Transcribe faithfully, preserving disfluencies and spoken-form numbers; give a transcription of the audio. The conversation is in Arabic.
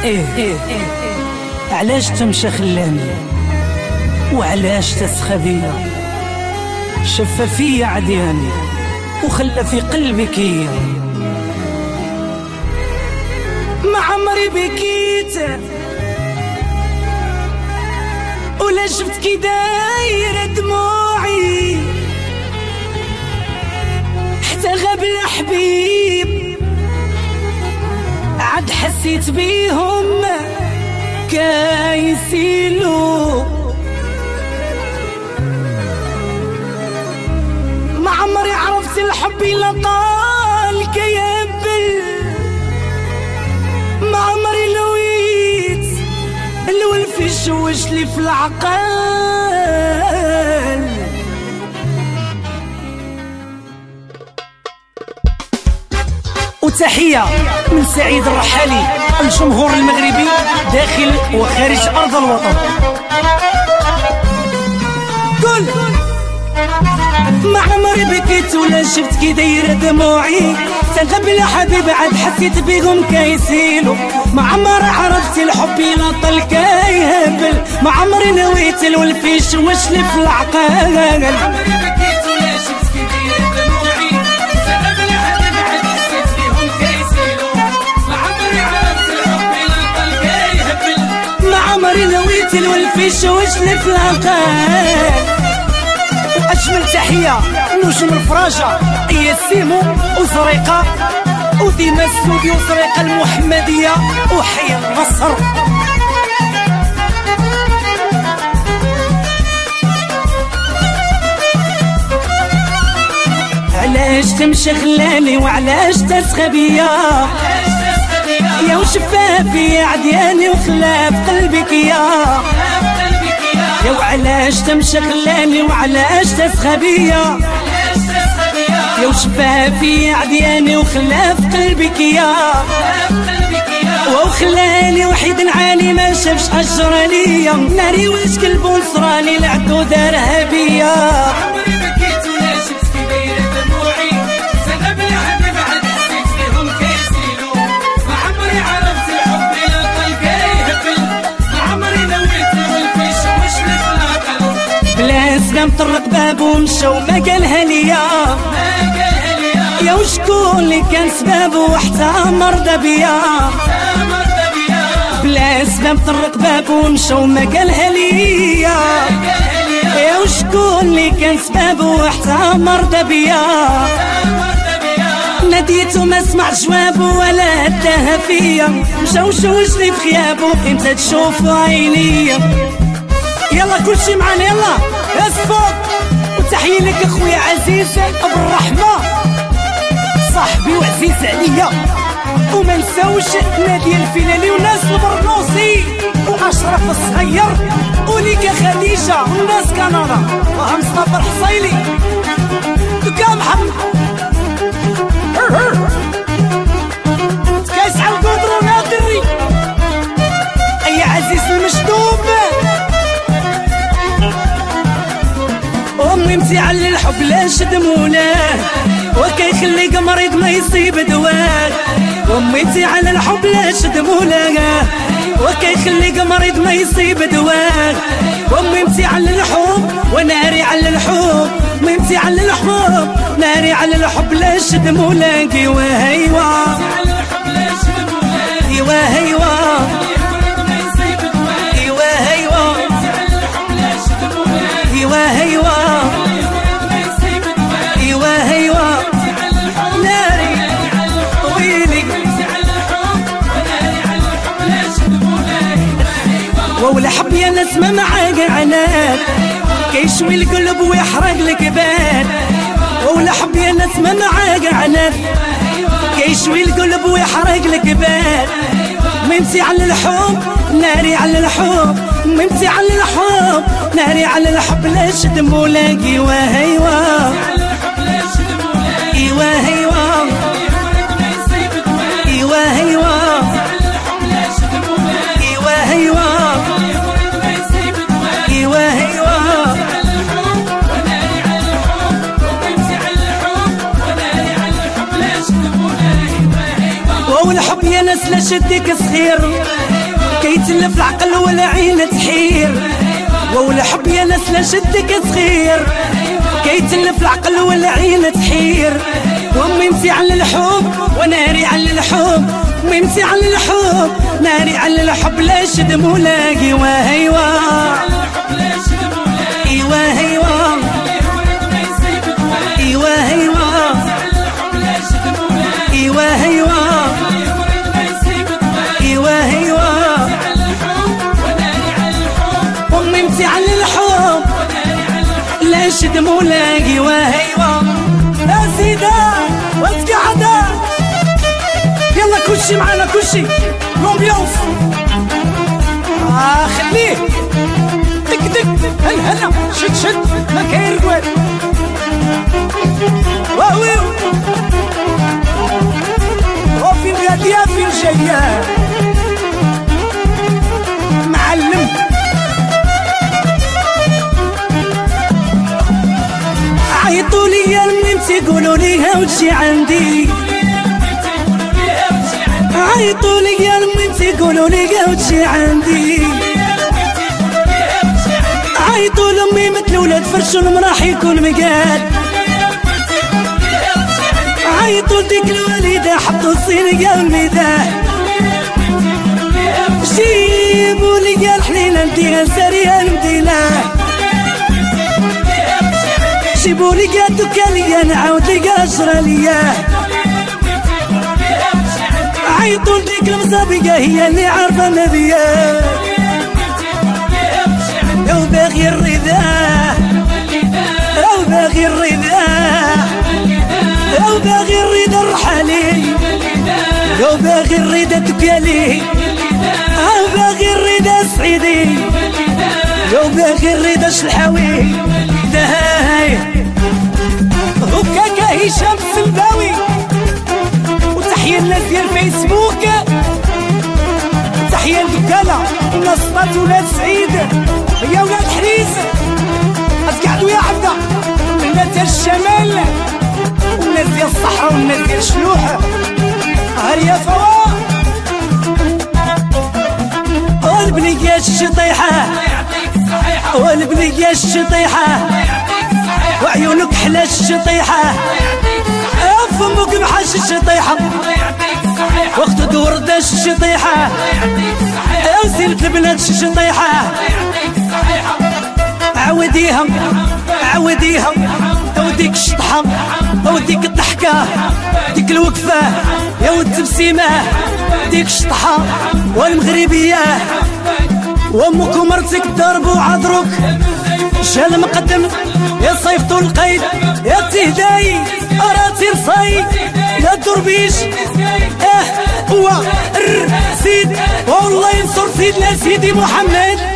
ايه ايه علاش تمشى خلاني وعلاش تسخبيا شفى فيا عدياني وخلى في قلبي كيا ما عمري بكيت ولا شفت كي دايره دموعي حتى غاب الحبيب عاد حسيت بيهم كايسيلو ما عمري عرفت الحب إلا طال كيبل ما عمري لويت الولف يشوش لي في العقل. وتحية من سعيد الرحالي الجمهور المغربي داخل وخارج أرض الوطن. قول ما عمري بكيت ولا شفت كي دايره دموعي سنغب الحبيب عاد حسيت بيهم كايسيلو ما عمري عرفت الحب إلا طل كيهبل ما عمري نويت الولف يشوش لي في العقل. عمري نويت الولف يشوش لي في العقل. وأجمل تحية نجوم الفراجة هي سيمو وزريقة وديما ستوديو زريقة المحمدية وحي النصر. علاش تمشي خلاني وعلاش تسخبيا يا وشفافي عدياني وخلاف قلبك يا يا وعلاش تمشي خلاني وعلاش تسخبيا يا وشفافي عدياني وخلاف قلبك يا وخلاني وحيد نعاني ما شافش أجر ليا ناري وش قلب ونصراني العدو دارها بيا. بلا مطرق بابو ومشى وما قالها ليا يا وشكون اللي كان سبابه حتى مرضى بيا بلا سباب طرق بابو ومشى وما قالها ليا يا وشكون اللي كان سبابه حتى مرضى بيا ناديته ما سمع جوابه ولا هداها فيا مشى وشوش لي في خيابه امتى تشوف عينيا. يلا كلشي معانا يلا اسفوك وتحية لك اخويا عزيز ابو الرحمة صاحبي وعزيز عليا وما نساوش نادية الفلالي وناس البرنوسي واشرف الصغير وليكا خديجة وناس كندا ومصطفى الحصيلي وكا محمد كاس على القدر ونادري اي عزيز المشدوب أمي متعل الحب لا شد مولاه وكيخليك مريض ما يصيب دواه أمي متعل الحب لا شد مولاه وكيخليك مريض ما يصيب دواه أمي متعل الحب وناري على الحب أمي متعل الحب ناري على الحب لا شد مولاه ايوا ايوا ايوا ايوا ايوا ايوا ايوا ايوا ناري ويلي ولا حب يا ناس ما معاك عناد كيشوي القلب ويحرق الكباد ولا حب يا ناس ما معاك عناد كيشوي القلب ويحرق الكباد ممتي على الحب ناري على الحب ممتي على الحب ناري على الحب لا شد مولاك ايوا ايوا ايوا ايوا ايوا ايوا ايوا ايوا ايوا ايوا والحب يا ناس لا شدك صغير كيتلف العقل والعين تحير، والحب يا ناس لا شدك تغير. كيتلف العقل والعين تحير، وميمتي على الحب وناري على الحب، ميمتي على الحب ناري على الحب. لا شد مولاقي وهيوا ايوا هيوا ايوا هيوا ايوا هيوا ايوا هيوا وميمتي على الحب لا شد مولاقي وهيوا. يا سيدة وتقعدة يلا كلشي معانا كلشي لومبيونس. اه خليه دك دك هل هلا شد شد ما كاين رقوال. واوي وفين غادية فين جاية معلم. عيطوا لي الميمتي قولوا ليها وتجي عندي، عيطوا لي الميمتي قولوا ليها وتجي عندي. عيطوا لامي مثل ولاد فرشوا المراح يكون مقاد. عيطوا لديك الوالدة حطوا الصينية والميدان. جيبوا لي الحليلة نديها سارية المدينة. جيبوا لي قادو كاليا نعاود لي قاشرة ليا. عيطوا لديك المسابقة هي اللي عارفة نبيا. لو باغي الرضا لو باغي الرضا لو باغي الرضا الرحالي، لو باغي الرضا تكالي، لو باغي الرضا سعيدي، لو باغي الرضا شلحاوي. دهاي هكاكا هشام السلباوي، وتحية الناس ديال فيسبوك، تحية لدكالة نصطات ولاد سعيد يا ولاد حريز. أتقعدوا يا عبدة الناس ديال الشمال والناس ديال الصحراء والناس ديال الشلوح. هيا فوا والبنية الشطيحة والبنية الشطيحة وعيونك حلا الشطيحة، فمك بحاش الشطيحة وقت دور داش الشطيحة، وزينة البنات الشطيحة. عوديها عوديها وديك الشطحة وديك الضحكة ديك الوقفة يا والتبسيمة، ديك الشطحة والمغربية. وامك ومرتك ضربوا عذروك شال مقدم يا صيفطو القيد يا تهداي اراتي رصاي يا دربيش. اه هو الرسيد والله ينصر سيدنا سيدي محمد.